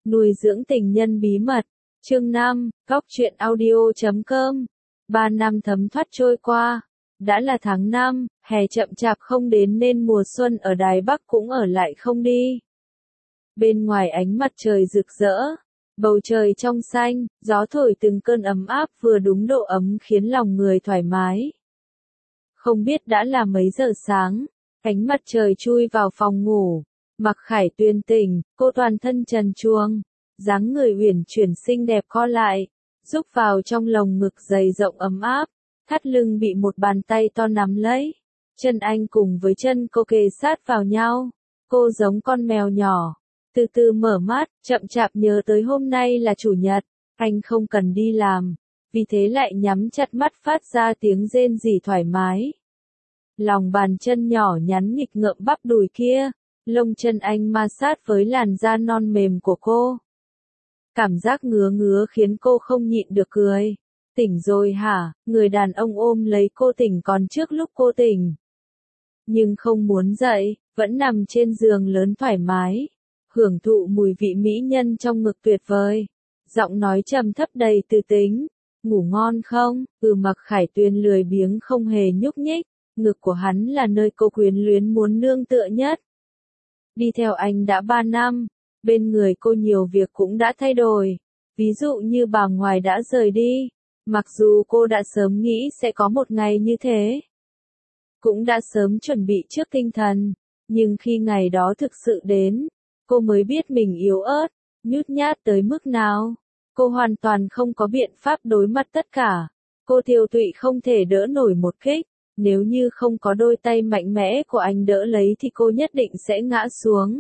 Nuôi dưỡng tình nhân bí mật. Chương 5, Góc truyện audio.com. 3 năm thấm thoát trôi qua. Đã là tháng 5, hè chậm chạp không đến nên mùa xuân ở Đài Bắc cũng ở lại không đi. Bên ngoài ánh mặt trời rực rỡ, bầu trời trong xanh, gió thổi từng cơn ấm áp vừa đúng độ ấm khiến lòng người thoải mái. Không biết đã là mấy giờ sáng, ánh mặt trời chui vào phòng ngủ. Mặc Khải Tuyền tỉnh, cô toàn thân trần truồng, dáng người uyển chuyển xinh đẹp co lại, rúc vào trong lồng ngực dày rộng ấm áp, thắt lưng bị một bàn tay to nắm lấy. Chân anh cùng với chân cô kề sát vào nhau, cô giống con mèo nhỏ. Từ từ mở mắt, chậm chạp nhớ tới hôm nay là chủ nhật, anh không cần đi làm, vì thế lại nhắm chặt mắt phát ra tiếng rên rỉ thoải mái. Lòng bàn chân nhỏ nhắn nghịch ngợm bắp đùi kia, lông chân anh ma sát với làn da non mềm của cô. Cảm giác ngứa ngứa khiến cô không nhịn được cười. Tỉnh rồi hả? Người đàn ông ôm lấy cô tỉnh còn trước lúc cô tỉnh. Nhưng không muốn dậy, vẫn nằm trên giường lớn thoải mái, hưởng thụ mùi vị mỹ nhân trong ngực tuyệt vời. Giọng nói trầm thấp đầy từ tính. Ngủ ngon không? Mặc Khải Tuyền lười biếng không hề nhúc nhích. Ngực của hắn là nơi cô quyến luyến muốn nương tựa nhất. Đi theo anh đã 3 năm, bên người cô nhiều việc cũng đã thay đổi. Ví dụ như bà ngoại đã rời đi, mặc dù cô đã sớm nghĩ sẽ có một ngày như thế. Cũng đã sớm chuẩn bị trước tinh thần, nhưng khi ngày đó thực sự đến, cô mới biết mình yếu ớt, nhút nhát tới mức nào. Cô hoàn toàn không có biện pháp đối mặt tất cả. Cô tiêu tụy không thể đỡ nổi một kích. Nếu như không có đôi tay mạnh mẽ của anh đỡ lấy thì cô nhất định sẽ ngã xuống.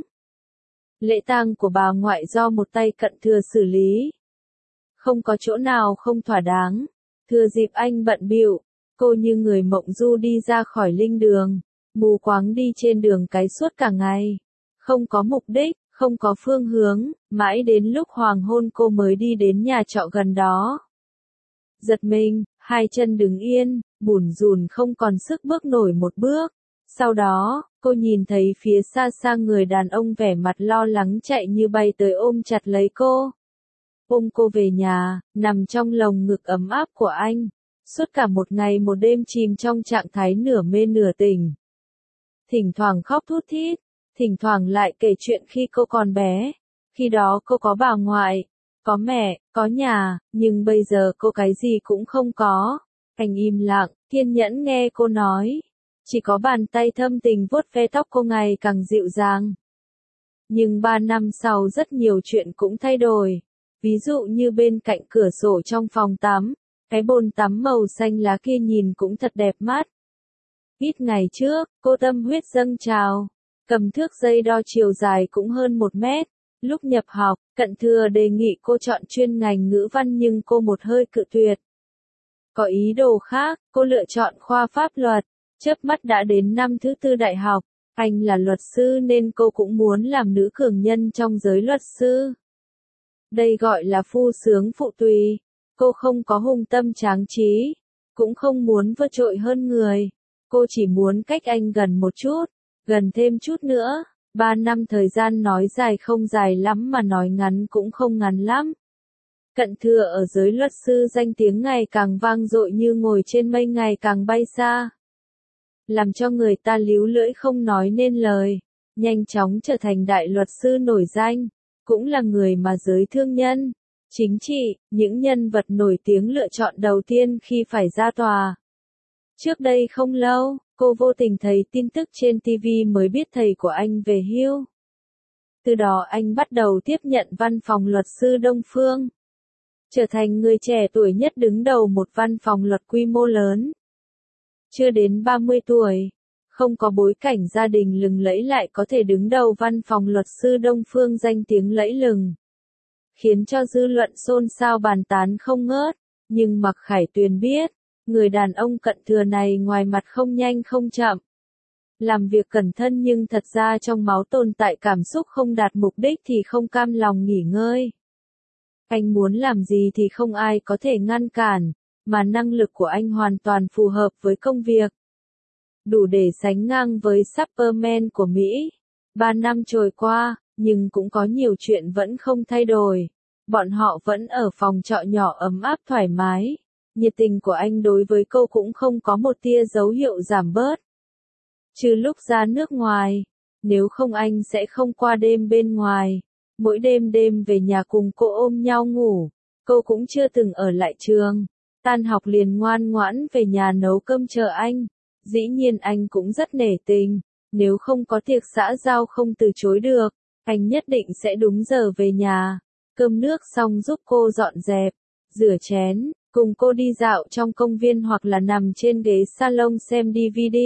Lễ tang của bà ngoại do một tay cận thừa xử lý. Không có chỗ nào không thỏa đáng. Thừa dịp anh bận bịu, cô như người mộng du đi ra khỏi linh đường, mù quáng đi trên đường cái suốt cả ngày. Không có mục đích, không có phương hướng, mãi đến lúc hoàng hôn cô mới đi đến nhà trọ gần đó. Giật mình, hai chân đứng yên, bủn rủn không còn sức bước nổi một bước. Sau đó, cô nhìn thấy phía xa xa người đàn ông vẻ mặt lo lắng chạy như bay tới ôm chặt lấy cô. Ôm cô về nhà, nằm trong lồng ngực ấm áp của anh. Suốt cả một ngày một đêm chìm trong trạng thái nửa mê nửa tỉnh. Thỉnh thoảng khóc thút thít, thỉnh thoảng lại kể chuyện khi cô còn bé. Khi đó cô có bà ngoại, có mẹ, có nhà, nhưng bây giờ cô cái gì cũng không có. Anh im lặng, kiên nhẫn nghe cô nói. Chỉ có bàn tay thâm tình vuốt ve tóc cô ngày càng dịu dàng. Nhưng 3 năm sau rất nhiều chuyện cũng thay đổi. Ví dụ như bên cạnh cửa sổ trong phòng tắm, cái bồn tắm màu xanh lá kia nhìn cũng thật đẹp mắt. Ít ngày trước, cô tâm huyết dâng trào, cầm thước dây đo chiều dài cũng hơn 1 mét. Lúc nhập học, Cận Thừa đề nghị cô chọn chuyên ngành ngữ văn nhưng cô một hơi cự tuyệt. Có ý đồ khác, cô lựa chọn khoa pháp luật. Chớp mắt đã đến năm thứ 4 đại học, anh là luật sư nên cô cũng muốn làm nữ cường nhân trong giới luật sư. Đây gọi là phu sướng phụ tùy. Cô không có hùng tâm tráng trí, cũng không muốn vượt trội hơn người. Cô chỉ muốn cách anh gần một chút, gần thêm chút nữa. 3 năm thời gian nói dài không dài lắm mà nói ngắn cũng không ngắn lắm. Cận Thừa ở giới luật sư danh tiếng ngày càng vang dội như ngồi trên mây ngày càng bay xa. Làm cho người ta líu lưỡi không nói nên lời. Nhanh chóng trở thành đại luật sư nổi danh. Cũng là người mà giới thương nhân, chính trị, những nhân vật nổi tiếng lựa chọn đầu tiên khi phải ra tòa. Trước đây không lâu, cô vô tình thấy tin tức trên TV mới biết thầy của anh về hưu. Từ đó anh bắt đầu tiếp nhận văn phòng luật sư Đông Phương. Trở thành người trẻ tuổi nhất đứng đầu một văn phòng luật quy mô lớn. Chưa đến 30 tuổi, không có bối cảnh gia đình lừng lẫy lại có thể đứng đầu văn phòng luật sư Đông Phương danh tiếng lẫy lừng. Khiến cho dư luận xôn xao bàn tán không ngớt, nhưng Mặc Khải Tuyền biết, người đàn ông Cận Thừa này ngoài mặt không nhanh không chậm. Làm việc cẩn thận nhưng thật ra trong máu tồn tại cảm xúc không đạt mục đích thì không cam lòng nghỉ ngơi. Anh muốn làm gì thì không ai có thể ngăn cản, mà năng lực của anh hoàn toàn phù hợp với công việc. Đủ để sánh ngang với Superman của Mỹ. 3 năm trôi qua, Nhưng cũng có nhiều chuyện vẫn không thay đổi. Bọn họ vẫn ở phòng trọ nhỏ ấm áp thoải mái. Nhiệt tình của anh đối với cô cũng không có một tia dấu hiệu giảm bớt. Trừ lúc ra nước ngoài, nếu không anh sẽ không qua đêm bên ngoài. Mỗi đêm về nhà cùng cô ôm nhau ngủ. Cô cũng chưa từng ở lại trường. Tan học liền ngoan ngoãn về nhà nấu cơm chờ anh. Dĩ nhiên anh cũng rất nể tình. Nếu không có tiệc xã giao không từ chối được, anh nhất định sẽ đúng giờ về nhà. Cơm nước xong giúp cô dọn dẹp, rửa chén, cùng cô đi dạo trong công viên hoặc là nằm trên ghế salon xem DVD.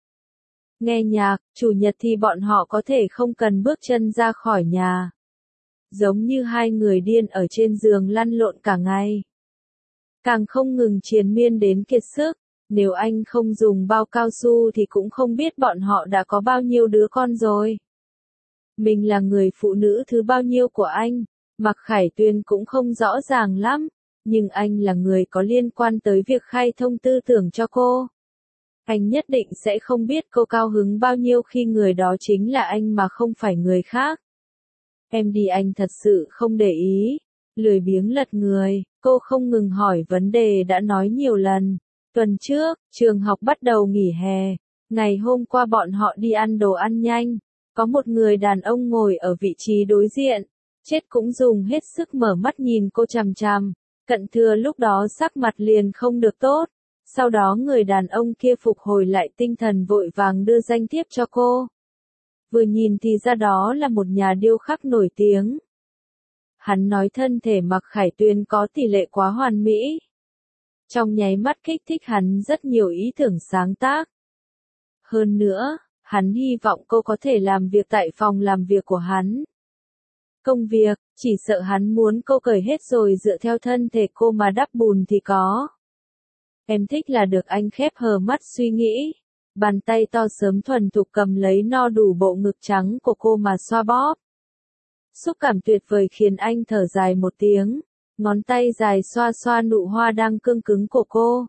Nghe nhạc, chủ nhật thì bọn họ có thể không cần bước chân ra khỏi nhà. Giống như hai người điên ở trên giường lăn lộn cả ngày. Càng không ngừng triền miên đến kiệt sức. Nếu anh không dùng bao cao su thì cũng không biết bọn họ đã có bao nhiêu đứa con rồi. Mình là người phụ nữ thứ bao nhiêu của anh, Mạc Khải Tuyên cũng không rõ ràng lắm, nhưng anh là người có liên quan tới việc khai thông tư tưởng cho cô. Anh nhất định sẽ không biết cô cao hứng bao nhiêu khi người đó chính là anh mà không phải người khác. Em đi, anh thật sự không để ý, lười biếng lật người, cô không ngừng hỏi vấn đề đã nói nhiều lần. Tuần trước, trường học bắt đầu nghỉ hè. Ngày hôm qua bọn họ đi ăn đồ ăn nhanh. Có một người đàn ông ngồi ở vị trí đối diện. Chết cũng dùng hết sức mở mắt nhìn cô chằm chằm. Cận Thừa lúc đó sắc mặt liền không được tốt. Sau đó người đàn ông kia phục hồi lại tinh thần vội vàng đưa danh thiếp cho cô. Vừa nhìn thì ra đó là một nhà điêu khắc nổi tiếng. Hắn nói thân thể Mạc Khải Tuyên có tỷ lệ quá hoàn mỹ. Trong nháy mắt kích thích hắn rất nhiều ý tưởng sáng tác. Hơn nữa, hắn hy vọng cô có thể làm việc tại phòng làm việc của hắn. Công việc, chỉ sợ hắn muốn cô cởi hết rồi dựa theo thân thể cô mà đắp bùn thì có. Em thích là được, anh khép hờ mắt suy nghĩ. Bàn tay to sớm thuần thục cầm lấy no đủ bộ ngực trắng của cô mà xoa bóp. Xúc cảm tuyệt vời khiến anh thở dài một tiếng. Ngón tay dài xoa xoa nụ hoa đang cương cứng của cô.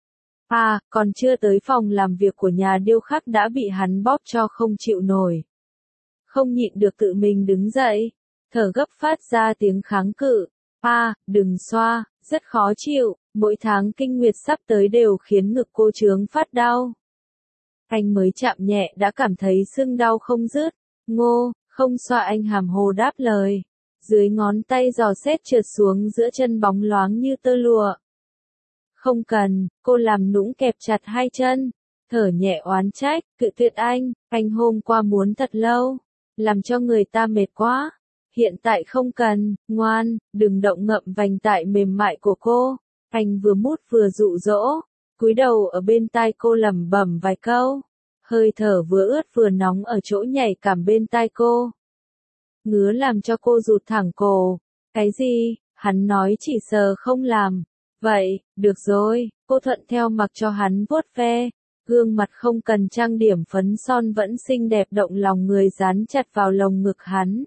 Còn chưa tới phòng làm việc của nhà điêu khắc đã bị hắn bóp cho không chịu nổi. Không nhịn được tự mình đứng dậy, thở gấp phát ra tiếng kháng cự. Đừng xoa, rất khó chịu, mỗi tháng kinh nguyệt sắp tới đều khiến ngực cô trướng phát đau. Anh mới chạm nhẹ đã cảm thấy sưng đau không dứt. Ngô, không xoa, anh hàm hồ đáp lời. Dưới ngón tay giò xét trượt xuống giữa chân bóng loáng như tơ lụa. Không cần, cô làm nũng kẹp chặt hai chân, thở nhẹ oán trách, cự tuyệt anh hôm qua muốn thật lâu, làm cho người ta mệt quá. Hiện tại không cần, ngoan, đừng động ngậm vành tại mềm mại của cô. Anh vừa mút vừa dụ dỗ, cúi đầu ở bên tai cô lẩm bẩm vài câu. Hơi thở vừa ướt vừa nóng ở chỗ nhạy cảm bên tai cô. Ngứa làm cho cô rụt thẳng cổ. Cái gì? Hắn nói chỉ sờ không làm. Vậy, được rồi, cô thuận theo mặc cho hắn vuốt ve. Gương mặt không cần trang điểm phấn son vẫn xinh đẹp động lòng người dán chặt vào lồng ngực hắn.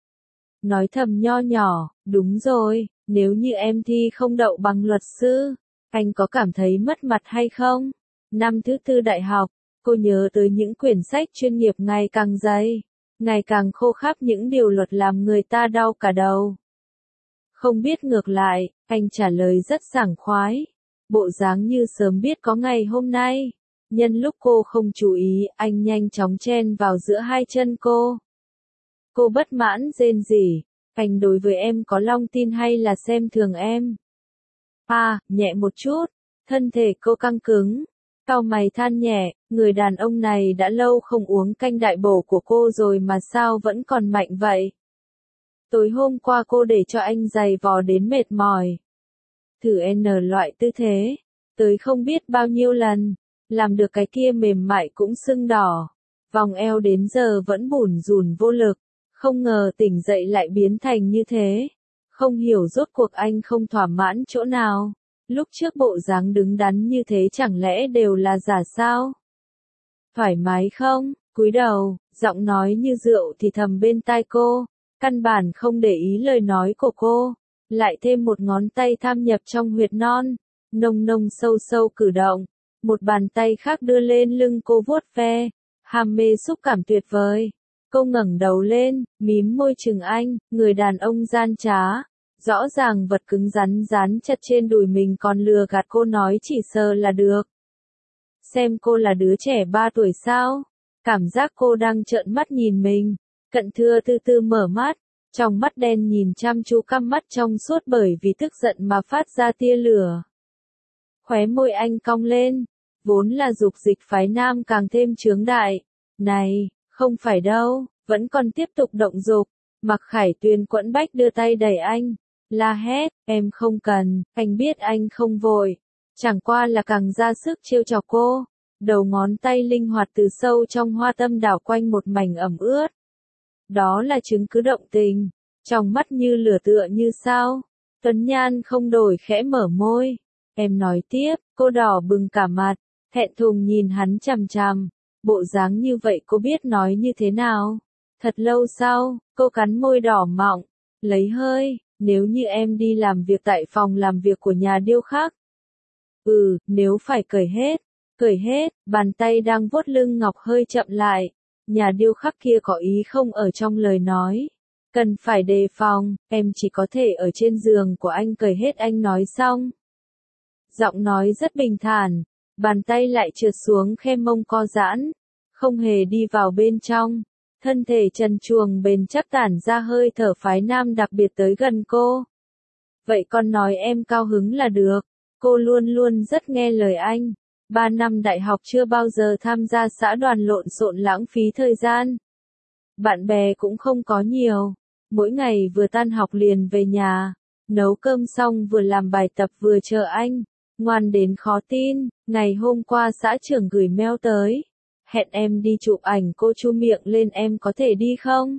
Nói thầm nho nhỏ, đúng rồi, nếu như em thi không đậu bằng luật sư, anh có cảm thấy mất mặt hay không? Năm thứ tư đại học, cô nhớ tới những quyển sách chuyên nghiệp ngày càng dày, ngày càng khô kháp, những điều luật làm người ta đau cả đầu. Không biết ngược lại, anh trả lời rất sảng khoái, bộ dáng như sớm biết có ngày hôm nay. Nhân lúc cô không chú ý, anh nhanh chóng chen vào giữa hai chân cô. Cô bất mãn rên rỉ, anh đối với em có long tin hay là xem thường em? Nhẹ một chút, thân thể cô căng cứng, cau mày than nhẹ, người đàn ông này đã lâu không uống canh đại bổ của cô rồi mà sao vẫn còn mạnh vậy? Tối hôm qua cô để cho anh giày vò đến mệt mỏi. Thử N loại tư thế, tới không biết bao nhiêu lần, làm được cái kia mềm mại cũng sưng đỏ. Vòng eo đến giờ vẫn bủn rủn vô lực, không ngờ tỉnh dậy lại biến thành như thế. Không hiểu rốt cuộc anh không thỏa mãn chỗ nào. Lúc trước bộ dáng đứng đắn như thế chẳng lẽ đều là giả sao? Thoải mái không? Cúi đầu, giọng nói như rượu thì thầm bên tai cô. Căn bản không để ý lời nói của cô. Lại thêm một ngón tay tham nhập trong huyệt non. Nông nông sâu sâu cử động. Một bàn tay khác đưa lên lưng cô vuốt ve. Ham mê xúc cảm tuyệt vời. Cô ngẩng đầu lên, mím môi chừng anh, người đàn ông gian trá. Rõ ràng vật cứng rắn dán chặt trên đùi mình còn lừa gạt cô nói chỉ sờ là được. Xem cô là đứa trẻ 3 tuổi sao? Cảm giác cô đang trợn mắt nhìn mình. Cận Thưa từ từ mở mắt, trong mắt đen nhìn chăm chú căm mắt trong suốt bởi vì tức giận mà phát ra tia lửa. Khóe môi anh cong lên, vốn là dục dịch phái nam càng thêm chướng đại. Này, không phải đâu, vẫn còn tiếp tục động dục. Mặc Khải Tuyền quẫn bách đưa tay đẩy anh, la hét, em không cần, anh biết anh không vội. Chẳng qua là càng ra sức trêu chọc cô. Đầu ngón tay linh hoạt từ sâu trong hoa tâm đảo quanh một mảnh ẩm ướt. Đó là chứng cứ động tình, trong mắt như lửa tựa như sao. Tuấn Nhan không đổi khẽ mở môi. Em nói tiếp, cô đỏ bừng cả mặt, thẹn thùng nhìn hắn chằm chằm. Bộ dáng như vậy cô biết nói như thế nào? Thật lâu sau, cô cắn môi đỏ mọng, lấy hơi, nếu như em đi làm việc tại phòng làm việc của nhà điêu khắc. Nếu phải cởi hết, bàn tay đang vuốt lưng ngọc hơi chậm lại. Nhà điêu khắc kia có ý không ở trong lời nói. Cần phải đề phòng, em chỉ có thể ở trên giường của anh cởi hết anh nói xong. Giọng nói rất bình thản, bàn tay lại trượt xuống khe mông co giãn, không hề đi vào bên trong. Thân thể trần truồng bền chắc tản ra hơi thở phái nam đặc biệt tới gần cô. Vậy con nói em cao hứng là được, cô luôn luôn rất nghe lời anh. 3 năm đại học chưa bao giờ tham gia xã đoàn lộn xộn lãng phí thời gian. Bạn bè cũng không có nhiều, mỗi ngày vừa tan học liền về nhà, nấu cơm xong vừa làm bài tập vừa chờ anh, ngoan đến khó tin. Ngày hôm qua xã trưởng gửi mail tới, hẹn em đi chụp ảnh, cô chu miệng lên, em có thể đi không?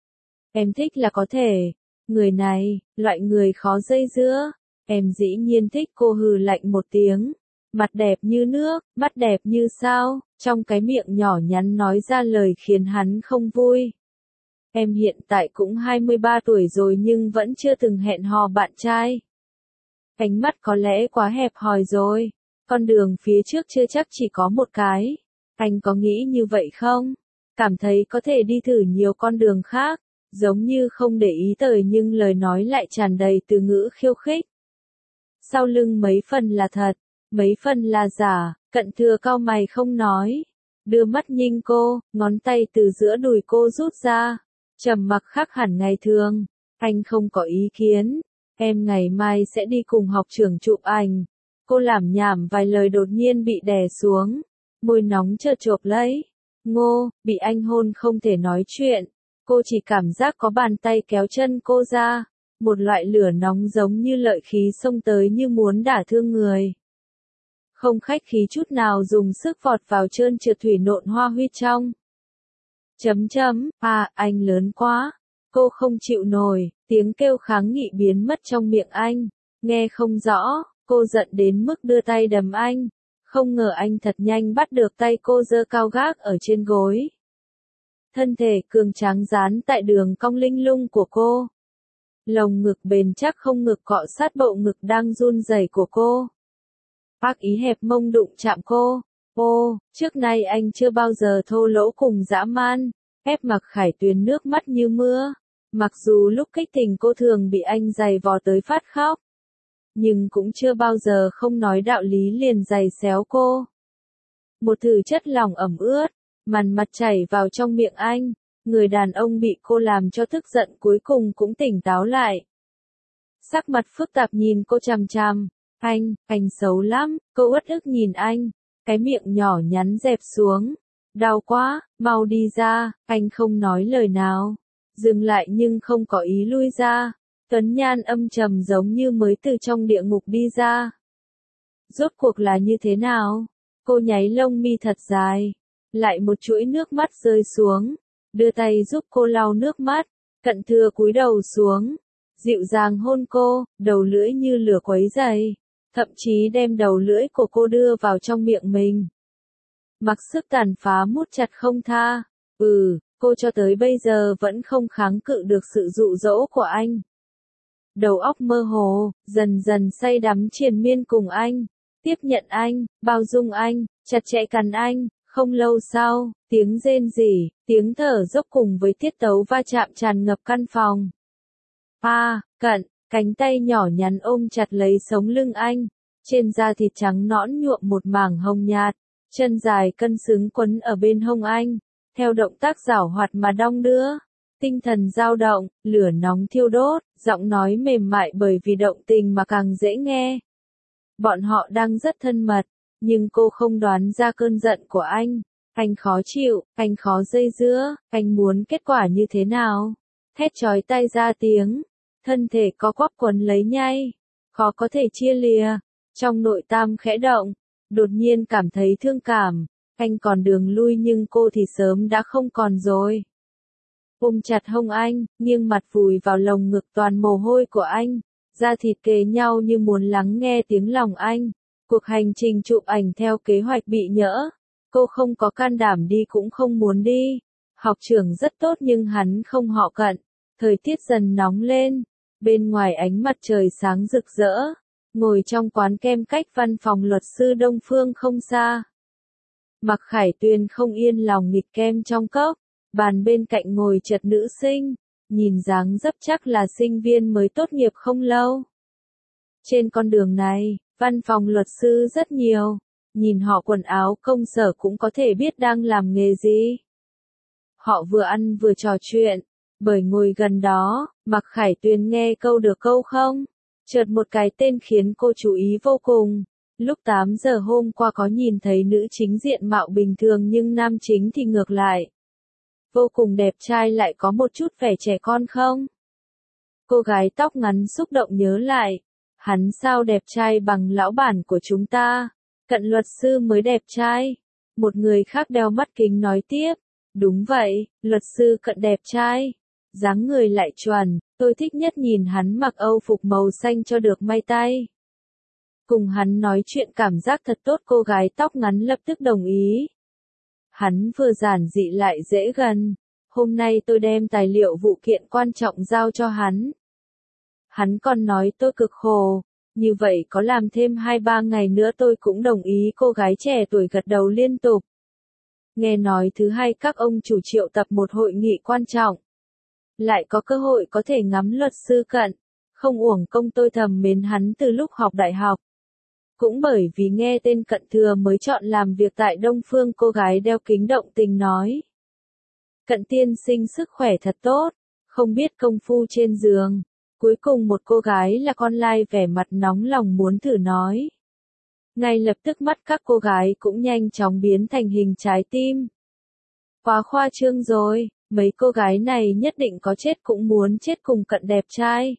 Em thích là có thể, người này, loại người khó dây dưa, em dĩ nhiên thích. Cô hừ lạnh một tiếng. Mặt đẹp như nước, mắt đẹp như sao, trong cái miệng nhỏ nhắn nói ra lời khiến hắn không vui. Em hiện tại cũng 23 tuổi rồi nhưng vẫn chưa từng hẹn hò bạn trai. Ánh mắt có lẽ quá hẹp hòi rồi, con đường phía trước chưa chắc chỉ có một cái. Anh có nghĩ như vậy không? Cảm thấy có thể đi thử nhiều con đường khác, giống như không để ý tới nhưng lời nói lại tràn đầy từ ngữ khiêu khích. Sau lưng mấy phần là thật, mấy phần là giả. Cận Thừa cau mày không nói, đưa mắt nhìn cô, ngón tay từ giữa đùi cô rút ra, trầm mặc khác hẳn ngày thường. Anh không có ý kiến, em ngày mai sẽ đi cùng học trưởng chụp ảnh. Cô lảm nhảm vài lời đột nhiên bị đè xuống, môi nóng chợt chộp lấy. Ngô, bị anh hôn không thể nói chuyện, cô chỉ cảm giác có bàn tay kéo chân cô ra, một loại lửa nóng giống như lợi khí xông tới như muốn đả thương người. Không khách khí chút nào dùng sức vọt vào trơn trượt thủy nộn hoa huy trong. Anh lớn quá. Cô không chịu nổi, tiếng kêu kháng nghị biến mất trong miệng anh. Nghe không rõ, cô giận đến mức đưa tay đấm anh. Không ngờ anh thật nhanh bắt được tay cô giơ cao gác ở trên gối. Thân thể cường tráng dán tại đường cong linh lung của cô. Lồng ngực bền chắc không ngực cọ sát bộ ngực đang run rẩy của cô. Ác ý hẹp mông đụng chạm cô. Trước nay anh chưa bao giờ thô lỗ cùng dã man, ép Mặc Khải Tuyền nước mắt như mưa. Mặc dù lúc kích tình cô thường bị anh giày vò tới phát khóc, nhưng cũng chưa bao giờ không nói đạo lý liền giày xéo cô. Một thử chất lỏng ẩm ướt, màn mặt chảy vào trong miệng anh. Người đàn ông bị cô làm cho tức giận cuối cùng cũng tỉnh táo lại. Sắc mặt phức tạp nhìn cô chằm chằm. Anh xấu lắm. Cô uất ức nhìn anh, cái miệng nhỏ nhắn dẹp xuống. Đau quá, mau đi ra. Anh không nói lời nào, dừng lại nhưng không có ý lui ra. Tuấn Nhan âm trầm giống như mới từ trong địa ngục đi ra. Rốt cuộc là như thế nào? Cô nháy lông mi thật dài, lại một chuỗi nước mắt rơi xuống, đưa tay giúp cô lau nước mắt. Cận Thừa cúi đầu xuống, dịu dàng hôn cô, đầu lưỡi như lửa quấy dày, thậm chí đem đầu lưỡi của cô đưa vào trong miệng mình. Mặc sức tàn phá mút chặt không tha. Cô cho tới bây giờ vẫn không kháng cự được sự dụ dỗ của anh. Đầu óc mơ hồ, dần dần say đắm triền miên cùng anh, tiếp nhận anh, bao dung anh, chặt chẽ cắn anh, Không lâu sau, tiếng rên rỉ, tiếng thở dốc cùng với tiết tấu va chạm tràn ngập căn phòng. Cận, cánh tay nhỏ nhắn ôm chặt lấy sống lưng anh, trên da thịt trắng nõn nhuộm một mảng hồng nhạt, chân dài cân xứng quấn ở bên hông anh, theo động tác giảo hoạt mà đong đưa. Tinh thần dao động, lửa nóng thiêu đốt, giọng nói mềm mại bởi vì động tình mà càng dễ nghe. Bọn họ đang rất thân mật, nhưng cô không đoán ra cơn giận của anh. Anh khó chịu, anh khó dây dưa, anh muốn kết quả như thế nào? Thét chói tai ra tiếng, thân thể có quắp quấn lấy nhay, khó có thể chia lìa. Trong nội tam khẽ động, đột nhiên cảm thấy thương cảm, anh còn đường lui nhưng cô thì sớm đã không còn rồi. Ôm chặt hông anh, nghiêng mặt vùi vào lồng ngực toàn mồ hôi của anh, da thịt kề nhau như muốn lắng nghe tiếng lòng anh. Cuộc hành trình chụp ảnh theo kế hoạch bị nhỡ, cô không có can đảm đi cũng không muốn đi. Học trưởng rất tốt nhưng hắn không họ Cận. Thời tiết dần nóng lên, bên ngoài ánh mặt trời sáng rực rỡ, ngồi trong quán kem cách văn phòng luật sư Đông Phương không xa. Mạc Khải Tuyền không yên lòng nghịch kem trong cốc, bàn bên cạnh ngồi chật nữ sinh, nhìn dáng dấp chắc là sinh viên mới tốt nghiệp không lâu. Trên con đường này, văn phòng luật sư rất nhiều, nhìn họ quần áo công sở cũng có thể biết đang làm nghề gì. Họ vừa ăn vừa trò chuyện, bởi ngồi gần đó, Mạc Khải Tuyền nghe câu được câu không, chợt một cái tên khiến cô chú ý vô cùng. Lúc 8 giờ hôm qua có nhìn thấy nữ chính diện mạo bình thường nhưng nam chính thì ngược lại. Vô cùng đẹp trai lại có một chút vẻ trẻ con không? Cô gái tóc ngắn xúc động nhớ lại. Hắn sao đẹp trai bằng lão bản của chúng ta? Cận luật sư mới đẹp trai. Một người khác đeo mắt kính nói tiếp. Đúng vậy, luật sư Cận đẹp trai. Dáng người lại chuẩn, tôi thích nhất nhìn hắn mặc âu phục màu xanh cho được may tay. Cùng hắn nói chuyện cảm giác thật tốt, cô gái tóc ngắn lập tức đồng ý. Hắn vừa giản dị lại dễ gần. Hôm nay tôi đem tài liệu vụ kiện quan trọng giao cho hắn. Hắn còn nói tôi cực khổ. Như vậy có làm thêm 2-3 ngày nữa tôi cũng đồng ý, cô gái trẻ tuổi gật đầu liên tục. Nghe nói thứ hai các ông chủ triệu tập một hội nghị quan trọng. Lại có cơ hội có thể ngắm luật sư Cận. Không uổng công tôi thầm mến hắn từ lúc học đại học. Cũng bởi vì nghe tên Cận Thừa mới chọn làm việc tại Đông Phương, cô gái đeo kính động tình nói. Cận tiên sinh sức khỏe thật tốt, không biết công phu trên giường. Cuối cùng một cô gái là con lai vẻ mặt nóng lòng muốn thử nói. Ngay lập tức mắt các cô gái cũng nhanh chóng biến thành hình trái tim. Quá khoa trương rồi, mấy cô gái này nhất định có chết cũng muốn chết cùng Cận đẹp trai.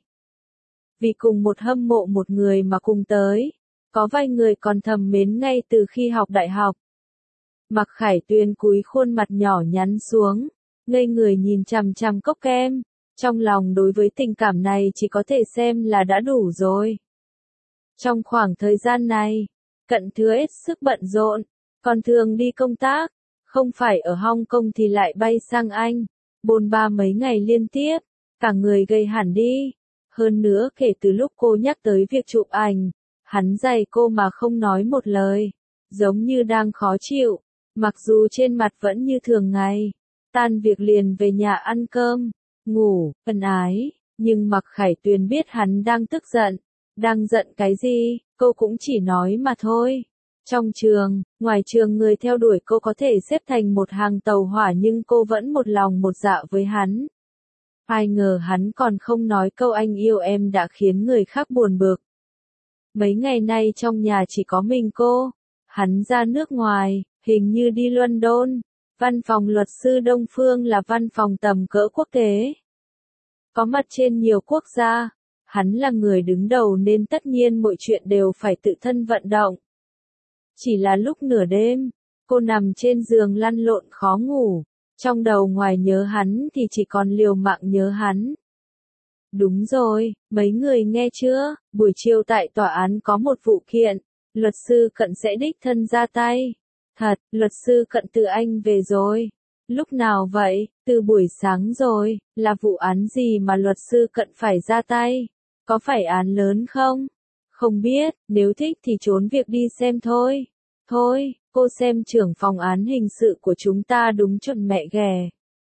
Vì cùng một hâm mộ một người mà cùng tới. Có vài người còn thầm mến ngay từ khi học đại học. Mạc Khải Tuyền cúi khuôn mặt nhỏ nhắn xuống, ngây người nhìn chằm chằm cốc kem. Trong lòng đối với tình cảm này chỉ có thể xem là đã đủ rồi. Trong khoảng thời gian này, Cận Thừa hết sức bận rộn, còn thường đi công tác, không phải ở Hong Kong thì lại bay sang Anh, bôn ba mấy ngày liên tiếp, cả người gầy hẳn đi. Hơn nữa kể từ lúc cô nhắc tới việc chụp ảnh, hắn dày cô mà không nói một lời, giống như đang khó chịu, mặc dù trên mặt vẫn như thường ngày, tan việc liền về nhà ăn cơm, ngủ, ân ái, nhưng Mạc Khải Tuyền biết hắn đang tức giận. Đang giận cái gì, cô cũng chỉ nói mà thôi. Trong trường, ngoài trường người theo đuổi cô có thể xếp thành một hàng tàu hỏa nhưng cô vẫn một lòng một dạ với hắn. Ai ngờ hắn còn không nói câu anh yêu em đã khiến người khác buồn bực. Mấy ngày nay trong nhà chỉ có mình cô. Hắn ra nước ngoài, hình như đi London. Văn phòng luật sư Đông Phương là văn phòng tầm cỡ quốc tế. Có mặt trên nhiều quốc gia. Hắn là người đứng đầu nên tất nhiên mọi chuyện đều phải tự thân vận động. Chỉ là lúc nửa đêm, cô nằm trên giường lăn lộn khó ngủ. Trong đầu ngoài nhớ hắn thì chỉ còn liều mạng nhớ hắn. Đúng rồi, mấy người nghe chưa, buổi chiều tại tòa án có một vụ kiện, luật sư Cận sẽ đích thân ra tay. Thật, luật sư Cận từ Anh về rồi. Lúc nào vậy? Từ buổi sáng rồi, là vụ án gì mà luật sư Cận phải ra tay? Có phải án lớn không? Không biết, nếu thích thì trốn việc đi xem thôi. Thôi, cô xem trưởng phòng án hình sự của chúng ta đúng chuẩn mẹ ghẻ.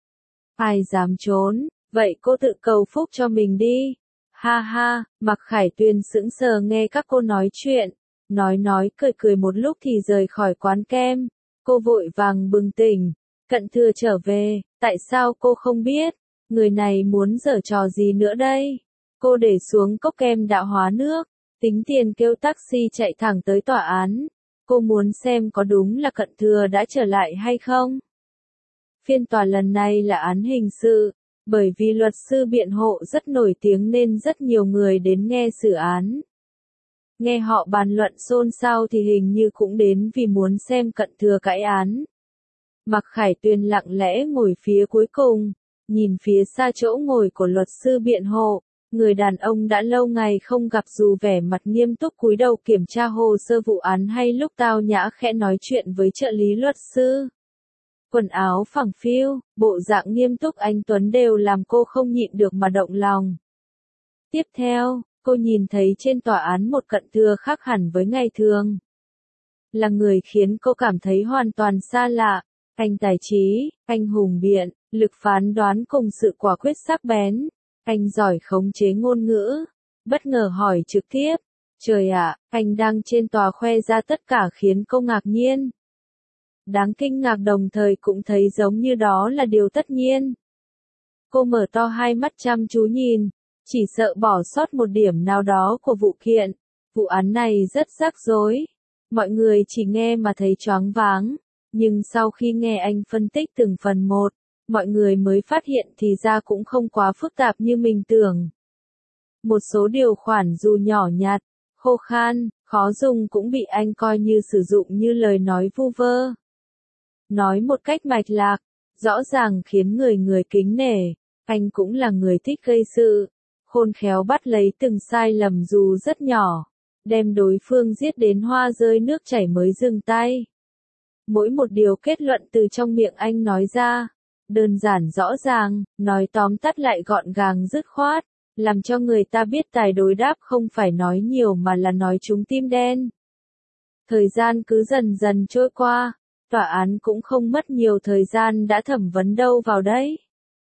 Ai dám trốn, vậy cô tự cầu phúc cho mình đi. Ha ha, Mạc Khải Tuyền sững sờ nghe các cô nói chuyện, nói cười cười một lúc thì rời khỏi quán kem. Cô vội vàng bừng tỉnh, Cận Thừa trở về, tại sao cô không biết, người này muốn giở trò gì nữa đây? Cô để xuống cốc kem đã hóa nước, tính tiền kêu taxi chạy thẳng tới tòa án. Cô muốn xem có đúng là Cận Thừa đã trở lại hay không. Phiên tòa lần này là án hình sự, bởi vì luật sư biện hộ rất nổi tiếng nên rất nhiều người đến nghe xử án. Nghe họ bàn luận xôn xao thì hình như cũng đến vì muốn xem Cận Thừa cãi án. Mạc Khải Tuyền lặng lẽ ngồi phía cuối cùng, nhìn phía xa chỗ ngồi của luật sư biện hộ, người đàn ông đã lâu ngày không gặp dù vẻ mặt nghiêm túc cúi đầu kiểm tra hồ sơ vụ án hay lúc tao nhã khẽ nói chuyện với trợ lý luật sư. Quần áo phẳng phiu, bộ dạng nghiêm túc anh tuấn đều làm cô không nhịn được mà động lòng. Tiếp theo, cô nhìn thấy trên tòa án một Cận Thừa khác hẳn với ngày thường. Là người khiến cô cảm thấy hoàn toàn xa lạ, anh tài trí, anh hùng biện, lực phán đoán cùng sự quả quyết sắc bén, anh giỏi khống chế ngôn ngữ, bất ngờ hỏi trực tiếp. Trời ạ, anh đang trên tòa khoe ra tất cả khiến cô ngạc nhiên. Đáng kinh ngạc đồng thời cũng thấy giống như đó là điều tất nhiên. Cô mở to hai mắt chăm chú nhìn, chỉ sợ bỏ sót một điểm nào đó của vụ kiện. Vụ án này rất rắc rối. Mọi người chỉ nghe mà thấy choáng váng, nhưng sau khi nghe anh phân tích từng phần một, mọi người mới phát hiện thì ra cũng không quá phức tạp như mình tưởng. Một số điều khoản dù nhỏ nhặt, khô khan, khó dùng cũng bị anh coi như sử dụng như lời nói vu vơ. Nói một cách mạch lạc, rõ ràng khiến người kính nể, anh cũng là người thích gây sự, khôn khéo bắt lấy từng sai lầm dù rất nhỏ, đem đối phương giết đến hoa rơi nước chảy mới dừng tay. Mỗi một điều kết luận từ trong miệng anh nói ra, đơn giản rõ ràng, nói tóm tắt lại gọn gàng dứt khoát, làm cho người ta biết tài đối đáp không phải nói nhiều mà là nói trúng tim đen. Thời gian cứ dần dần trôi qua, tòa án cũng không mất nhiều thời gian đã thẩm vấn đâu vào đấy.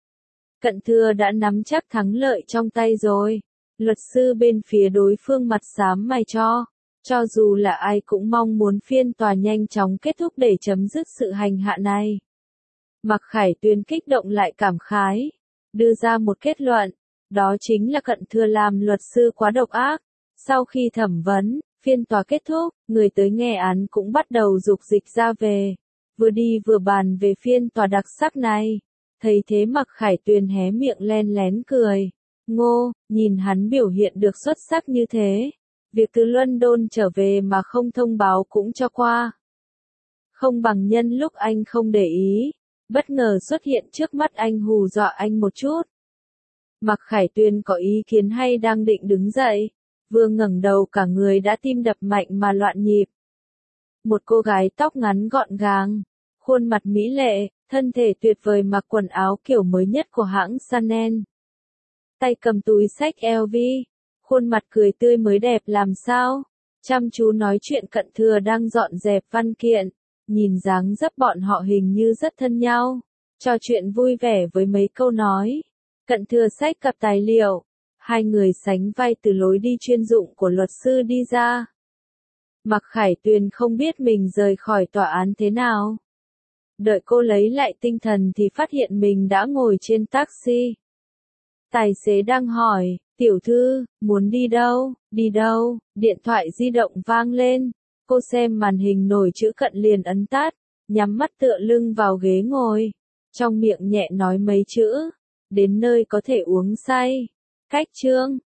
Cận Thừa đã nắm chắc thắng lợi trong tay rồi. Luật sư bên phía đối phương mặt xám mày cho dù là ai cũng mong muốn phiên tòa nhanh chóng kết thúc để chấm dứt sự hành hạ này. Mạc Khải Tuyền kích động lại cảm khái, đưa ra một kết luận, đó chính là Cận Thừa làm luật sư quá độc ác. Sau khi thẩm vấn, phiên tòa kết thúc, người tới nghe án cũng bắt đầu dục dịch ra về, vừa đi vừa bàn về phiên tòa đặc sắc này. Thấy thế Mạc Khải Tuyền hé miệng len lén cười. Ngô, nhìn hắn biểu hiện được xuất sắc như thế. Việc từ London trở về mà không thông báo cũng cho qua. Không bằng nhân lúc anh không để ý, bất ngờ xuất hiện trước mắt anh hù dọa anh một chút. Mạc Khải Tuyền có ý kiến hay đang định đứng dậy, vừa ngẩng đầu cả người đã tim đập mạnh mà loạn nhịp. Một cô gái tóc ngắn gọn gàng, khuôn mặt mỹ lệ, thân thể tuyệt vời mặc quần áo kiểu mới nhất của hãng Chanel. Tay cầm túi xách LV, khuôn mặt cười tươi mới đẹp làm sao. Chăm chú nói chuyện Cận Thừa đang dọn dẹp văn kiện, nhìn dáng dấp bọn họ hình như rất thân nhau, trò chuyện vui vẻ với mấy câu nói. Cận Thừa xách cặp tài liệu, hai người sánh vai từ lối đi chuyên dụng của luật sư đi ra. Mạc Khải Tuyền không biết mình rời khỏi tòa án thế nào. Đợi cô lấy lại tinh thần thì phát hiện mình đã ngồi trên taxi. Tài xế đang hỏi, tiểu thư, muốn đi đâu, điện thoại di động vang lên. Cô xem màn hình nổi chữ Cận liền ấn tắt, nhắm mắt tựa lưng vào ghế ngồi. Trong miệng nhẹ nói mấy chữ, đến nơi có thể uống say. Cách chương.